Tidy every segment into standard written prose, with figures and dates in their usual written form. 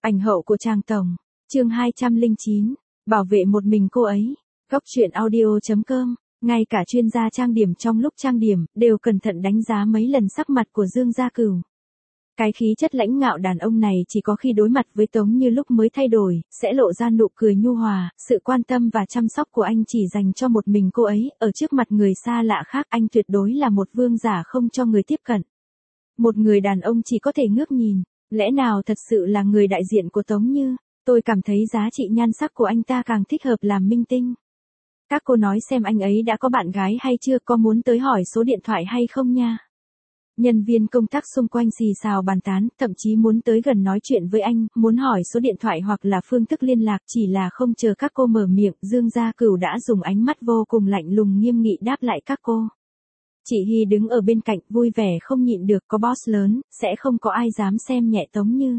Ảnh hậu của Trang Tổng. Chương 209. Bảo vệ một mình cô ấy. Góc truyện audio.com. Ngay cả chuyên gia trang điểm trong lúc trang điểm đều cẩn thận đánh giá mấy lần sắc mặt của Dương Gia Cửu. Cái khí chất lãnh ngạo đàn ông này chỉ có khi đối mặt với Tống Như lúc mới thay đổi, sẽ lộ ra nụ cười nhu hòa, sự quan tâm và chăm sóc của anh chỉ dành cho một mình cô ấy, ở trước mặt người xa lạ khác anh tuyệt đối là một vương giả không cho người tiếp cận. Một người đàn ông chỉ có thể ngước nhìn, lẽ nào thật sự là người đại diện của Tống Như, tôi cảm thấy giá trị nhan sắc của anh ta càng thích hợp làm minh tinh. Các cô nói xem anh ấy đã có bạn gái hay chưa, có muốn tới hỏi số điện thoại hay không nha. Nhân viên công tác xung quanh xì xào bàn tán, thậm chí muốn tới gần nói chuyện với anh, muốn hỏi số điện thoại hoặc là phương thức liên lạc, chỉ là không chờ các cô mở miệng, Dương Gia Cửu đã dùng ánh mắt vô cùng lạnh lùng nghiêm nghị đáp lại các cô. Chị Hy đứng ở bên cạnh, vui vẻ không nhịn được, có boss lớn, sẽ không có ai dám xem nhẹ Tống Như.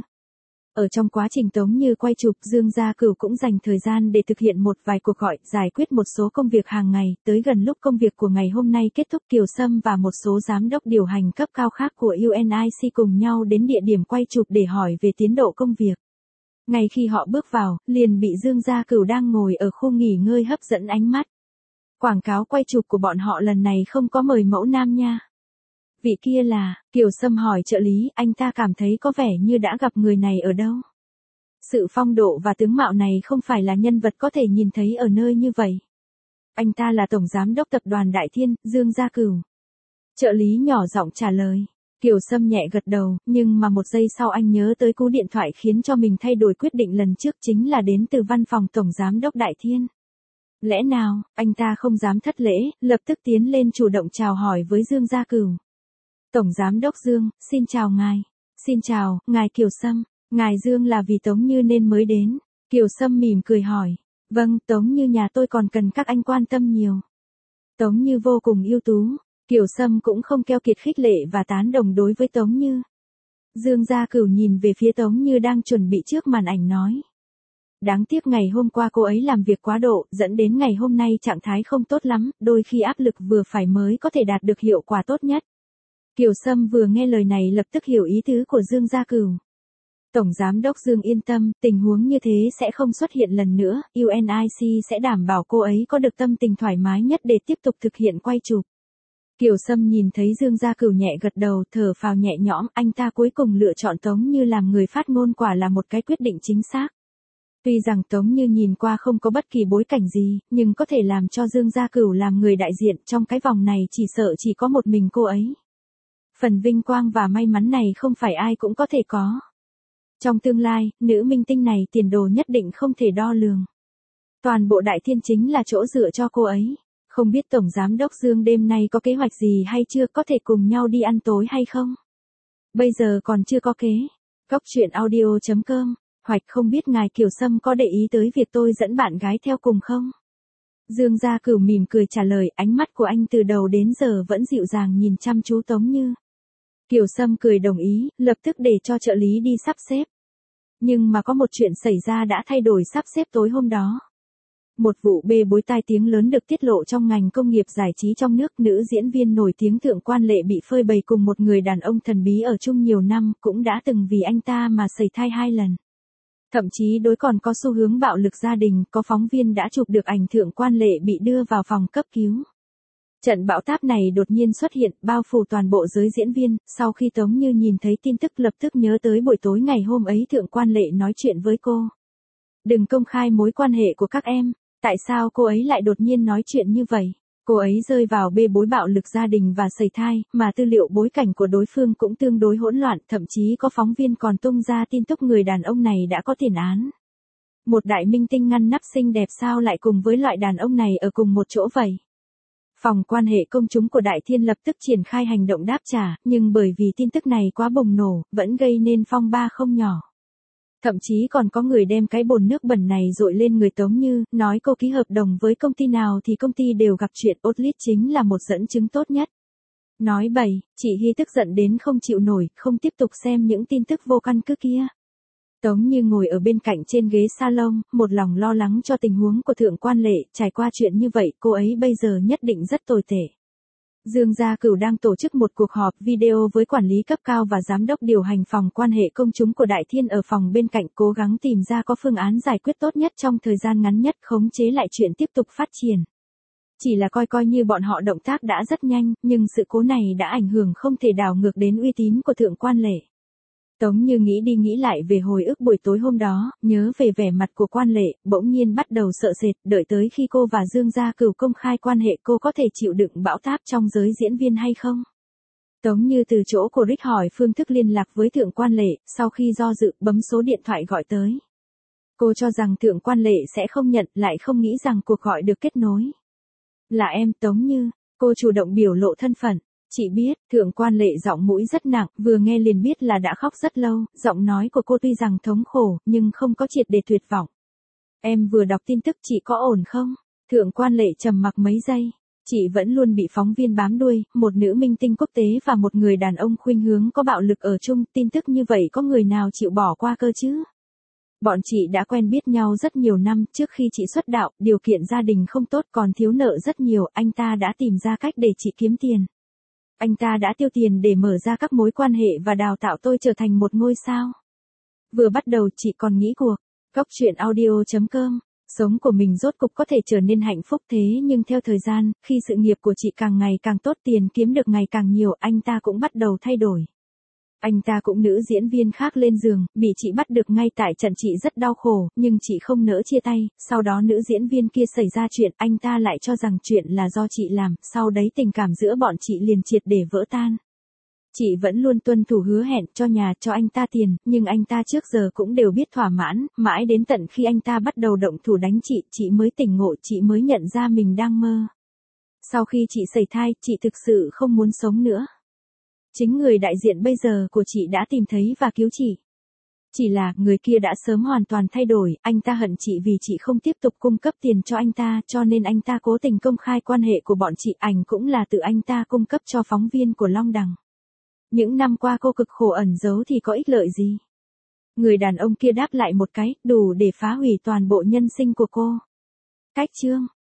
Ở trong quá trình Tống Như quay chụp, Dương Gia Cửu cũng dành thời gian để thực hiện một vài cuộc gọi, giải quyết một số công việc hàng ngày, tới gần lúc công việc của ngày hôm nay kết thúc, Kiều Sâm và một số giám đốc điều hành cấp cao khác của UNIC cùng nhau đến địa điểm quay chụp để hỏi về tiến độ công việc. Ngay khi họ bước vào, liền bị Dương Gia Cửu đang ngồi ở khu nghỉ ngơi hấp dẫn ánh mắt. Quảng cáo quay chụp của bọn họ lần này không có mời mẫu nam nha. Vị kia là, Kiều Sâm hỏi trợ lý, anh ta cảm thấy có vẻ như đã gặp người này ở đâu. Sự phong độ và tướng mạo này không phải là nhân vật có thể nhìn thấy ở nơi như vậy. Anh ta là Tổng Giám đốc Tập đoàn Đại Thiên, Dương Gia Cửu. Trợ lý nhỏ giọng trả lời. Kiều Sâm nhẹ gật đầu, nhưng mà một giây sau anh nhớ tới cú điện thoại khiến cho mình thay đổi quyết định lần trước, chính là đến từ văn phòng Tổng Giám đốc Đại Thiên. Lẽ nào, anh ta không dám thất lễ, lập tức tiến lên chủ động chào hỏi với Dương Gia Cửu. Tổng Giám đốc Dương, xin chào ngài. Xin chào, ngài Kiều Sâm. Ngài Dương là vì Tống Như nên mới đến. Kiều Sâm mỉm cười hỏi. Vâng, Tống Như nhà tôi còn cần các anh quan tâm nhiều. Tống Như vô cùng ưu tú. Kiều Sâm cũng không keo kiệt khích lệ và tán đồng đối với Tống Như. Dương Gia Cửu nhìn về phía Tống Như đang chuẩn bị trước màn ảnh nói. Đáng tiếc ngày hôm qua cô ấy làm việc quá độ, dẫn đến ngày hôm nay trạng thái không tốt lắm, đôi khi áp lực vừa phải mới có thể đạt được hiệu quả tốt nhất. Kiều Sâm vừa nghe lời này lập tức hiểu ý tứ của Dương Gia Cửu. Tổng Giám đốc Dương yên tâm, tình huống như thế sẽ không xuất hiện lần nữa, UNIC sẽ đảm bảo cô ấy có được tâm tình thoải mái nhất để tiếp tục thực hiện quay chụp. Kiều Sâm nhìn thấy Dương Gia Cửu nhẹ gật đầu, thở phào nhẹ nhõm, anh ta cuối cùng lựa chọn Tống Như làm người phát ngôn, quả là một cái quyết định chính xác. Tuy rằng Tống Như nhìn qua không có bất kỳ bối cảnh gì, nhưng có thể làm cho Dương Gia Cửu làm người đại diện trong cái vòng này chỉ sợ chỉ có một mình cô ấy. Phần vinh quang và may mắn này không phải ai cũng có thể có. Trong tương lai, nữ minh tinh này tiền đồ nhất định không thể đo lường. Toàn bộ Đại Thiên chính là chỗ dựa cho cô ấy. Không biết Tổng Giám đốc Dương đêm nay có kế hoạch gì hay chưa, có thể cùng nhau đi ăn tối hay không? Bây giờ còn chưa có kế. Góc truyện audio.com. Hoặc không biết ngài Kiều Sâm có để ý tới việc tôi dẫn bạn gái theo cùng không? Dương Gia Cửu mỉm cười trả lời, ánh mắt của anh từ đầu đến giờ vẫn dịu dàng nhìn chăm chú Tống Như. Kiều Sâm cười đồng ý, lập tức để cho trợ lý đi sắp xếp. Nhưng mà có một chuyện xảy ra đã thay đổi sắp xếp tối hôm đó. Một vụ bê bối tai tiếng lớn được tiết lộ trong ngành công nghiệp giải trí trong nước, nữ diễn viên nổi tiếng Thượng Quan Lệ bị phơi bày cùng một người đàn ông thần bí ở chung nhiều năm, cũng đã từng vì anh ta mà sẩy thai 2 lần. Thậm chí đối còn có xu hướng bạo lực gia đình, có phóng viên đã chụp được ảnh Thượng Quan Lệ bị đưa vào phòng cấp cứu. Trận bão táp này đột nhiên xuất hiện, bao phủ toàn bộ giới diễn viên, sau khi Tống Như nhìn thấy tin tức lập tức nhớ tới buổi tối ngày hôm ấy Thượng Quan Lệ nói chuyện với cô. Đừng công khai mối quan hệ của các em, tại sao cô ấy lại đột nhiên nói chuyện như vậy? Cô ấy rơi vào bê bối bạo lực gia đình và sẩy thai, mà tư liệu bối cảnh của đối phương cũng tương đối hỗn loạn, thậm chí có phóng viên còn tung ra tin tức người đàn ông này đã có tiền án. Một đại minh tinh ngăn nắp xinh đẹp sao lại cùng với loại đàn ông này ở cùng một chỗ vậy? Phòng quan hệ công chúng của Đại Thiên lập tức triển khai hành động đáp trả, nhưng bởi vì tin tức này quá bùng nổ, vẫn gây nên phong ba không nhỏ. Thậm chí còn có người đem cái bồn nước bẩn này dội lên người Tống Như, nói cô ký hợp đồng với công ty nào thì công ty đều gặp chuyện, Outlet chính là một dẫn chứng tốt nhất. Nói bậy, chị Hy tức giận đến không chịu nổi, không tiếp tục xem những tin tức vô căn cứ kia. Tống Như ngồi ở bên cạnh trên ghế salon, một lòng lo lắng cho tình huống của Thượng Quan Lệ, trải qua chuyện như vậy, cô ấy bây giờ nhất định rất tồi tệ. Dương Gia Cửu đang tổ chức một cuộc họp video với quản lý cấp cao và giám đốc điều hành phòng quan hệ công chúng của Đại Thiên ở phòng bên cạnh, cố gắng tìm ra có phương án giải quyết tốt nhất trong thời gian ngắn nhất, khống chế lại chuyện tiếp tục phát triển. Chỉ là coi như bọn họ động tác đã rất nhanh, nhưng sự cố này đã ảnh hưởng không thể đảo ngược đến uy tín của Thượng Quan Lệ. Tống Như nghĩ đi nghĩ lại về hồi ức buổi tối hôm đó, nhớ về vẻ mặt của Quan Lệ, bỗng nhiên bắt đầu sợ sệt, đợi tới khi cô và Dương Gia Cửu công khai quan hệ cô có thể chịu đựng bão táp trong giới diễn viên hay không? Tống Như từ chỗ của Rick hỏi phương thức liên lạc với Thượng Quan Lệ, sau khi do dự, bấm số điện thoại gọi tới. Cô cho rằng Thượng Quan Lệ sẽ không nhận, lại không nghĩ rằng cuộc gọi được kết nối. Là em, Tống Như, cô chủ động biểu lộ thân phận. Chị biết, Thượng Quan Lệ giọng mũi rất nặng, vừa nghe liền biết là đã khóc rất lâu, giọng nói của cô tuy rằng thống khổ, nhưng không có triệt để tuyệt vọng. Em vừa đọc tin tức, chị có ổn không? Thượng Quan Lệ trầm mặc mấy giây. Chị vẫn luôn bị phóng viên bám đuôi, một nữ minh tinh quốc tế và một người đàn ông khuynh hướng có bạo lực ở chung, tin tức như vậy có người nào chịu bỏ qua cơ chứ? Bọn chị đã quen biết nhau rất nhiều năm, trước khi chị xuất đạo, điều kiện gia đình không tốt còn thiếu nợ rất nhiều, anh ta đã tìm ra cách để chị kiếm tiền. Anh ta đã tiêu tiền để mở ra các mối quan hệ và đào tạo tôi trở thành một ngôi sao. Vừa bắt đầu chị còn nghĩ cuộc, Góc Chuyện Audio.com, sống của mình rốt cục có thể trở nên hạnh phúc, thế nhưng theo thời gian, khi sự nghiệp của chị càng ngày càng tốt, tiền kiếm được ngày càng nhiều, anh ta cũng bắt đầu thay đổi. Anh ta cũng nữ diễn viên khác lên giường, bị chị bắt được ngay tại trận, chị rất đau khổ, nhưng chị không nỡ chia tay, sau đó nữ diễn viên kia xảy ra chuyện, anh ta lại cho rằng chuyện là do chị làm, sau đấy tình cảm giữa bọn chị liền triệt để vỡ tan. Chị vẫn luôn tuân thủ hứa hẹn, cho nhà, cho anh ta tiền, nhưng anh ta trước giờ cũng đều biết thỏa mãn, mãi đến tận khi anh ta bắt đầu động thủ đánh chị mới tỉnh ngộ, chị mới nhận ra mình đang mơ. Sau khi chị sẩy thai, chị thực sự không muốn sống nữa. Chính người đại diện bây giờ của chị đã tìm thấy và cứu chị. Chỉ là, người kia đã sớm hoàn toàn thay đổi, anh ta hận chị vì chị không tiếp tục cung cấp tiền cho anh ta, cho nên anh ta cố tình công khai quan hệ của bọn chị, ảnh cũng là tự anh ta cung cấp cho phóng viên của Long Đằng. Những năm qua cô cực khổ ẩn giấu thì có ích lợi gì? Người đàn ông kia đáp lại một cái, đủ để phá hủy toàn bộ nhân sinh của cô. Cách chương